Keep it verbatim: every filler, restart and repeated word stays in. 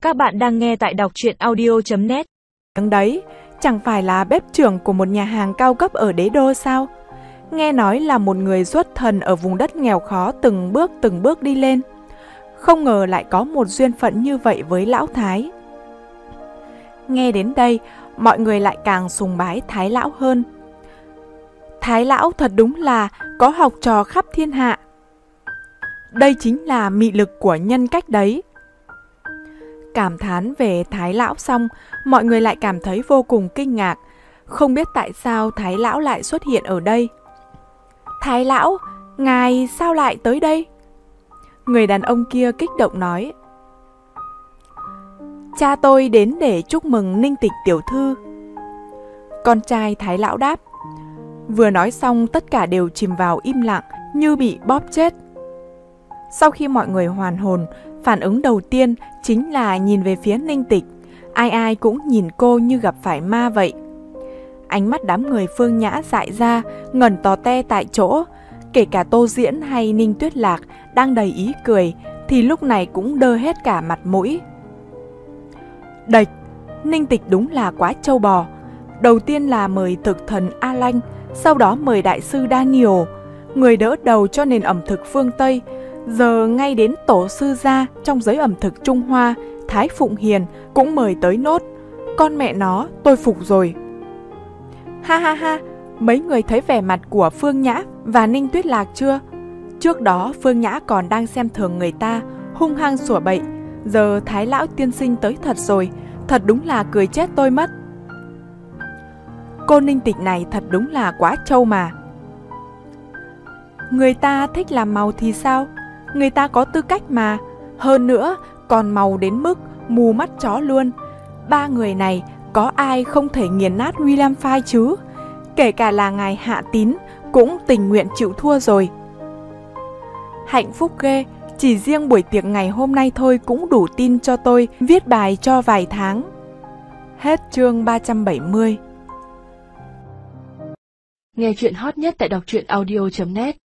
Các bạn đang nghe tại đọc truyện audio chấm net. Đứng đấy, chẳng phải là bếp trưởng của một nhà hàng cao cấp ở đế đô sao? Nghe nói là một người xuất thần ở vùng đất nghèo khó từng bước từng bước đi lên. Không ngờ lại có một duyên phận như vậy với lão Thái. Nghe đến đây, mọi người lại càng sùng bái Thái lão hơn. Thái lão thật đúng là có học trò khắp thiên hạ. Đây chính là mị lực của nhân cách đấy. Cảm thán về Thái lão xong, mọi người lại cảm thấy vô cùng kinh ngạc. Không biết tại sao Thái lão lại xuất hiện ở đây. Thái lão, ngài sao lại tới đây? Người đàn ông kia kích động nói. Cha tôi đến để chúc mừng Ninh Tịch tiểu thư. Con trai Thái lão đáp. Vừa nói xong tất cả đều chìm vào im lặng như bị bóp chết. Sau khi mọi người hoàn hồn, phản ứng đầu tiên chính là nhìn về phía Ninh Tịch. Ai ai cũng nhìn cô như gặp phải ma vậy. Ánh mắt đám người Phương Nhã dại ra, ngẩn tò te tại chỗ. Kể cả Tô Diễn hay Ninh Tuyết Lạc đang đầy ý cười, thì lúc này cũng đơ hết cả mặt mũi. Đệch, Ninh Tịch đúng là quá trâu bò. Đầu tiên là mời thực thần A Lanh, sau đó mời đại sư Daniel, người đỡ đầu cho nền ẩm thực phương Tây. Giờ ngay đến tổ sư gia trong giới ẩm thực Trung Hoa, Thái Phụng Hiền cũng mời tới nốt. Con mẹ nó, tôi phục rồi. Ha ha ha, mấy người thấy vẻ mặt của Phương Nhã và Ninh Tuyết Lạc chưa? Trước đó Phương Nhã còn đang xem thường người ta, hung hăng sủa bậy. Giờ Thái lão tiên sinh tới thật rồi, thật đúng là cười chết tôi mất. Cô Ninh Tịch này thật đúng là quá trâu mà. Người ta thích làm màu thì sao? Người ta có tư cách mà. Hơn nữa, còn màu đến mức mù mắt chó luôn. Ba người này có ai không thể nghiền nát William Phai chứ? Kể cả là ngài Hạ Tín cũng tình nguyện chịu thua rồi. Hạnh phúc ghê, chỉ riêng buổi tiệc ngày hôm nay thôi cũng đủ tin cho tôi viết bài cho vài tháng. Hết chương ba trăm bảy mươi. Nghe chuyện hot nhất tại đọc truyện audio chấm net.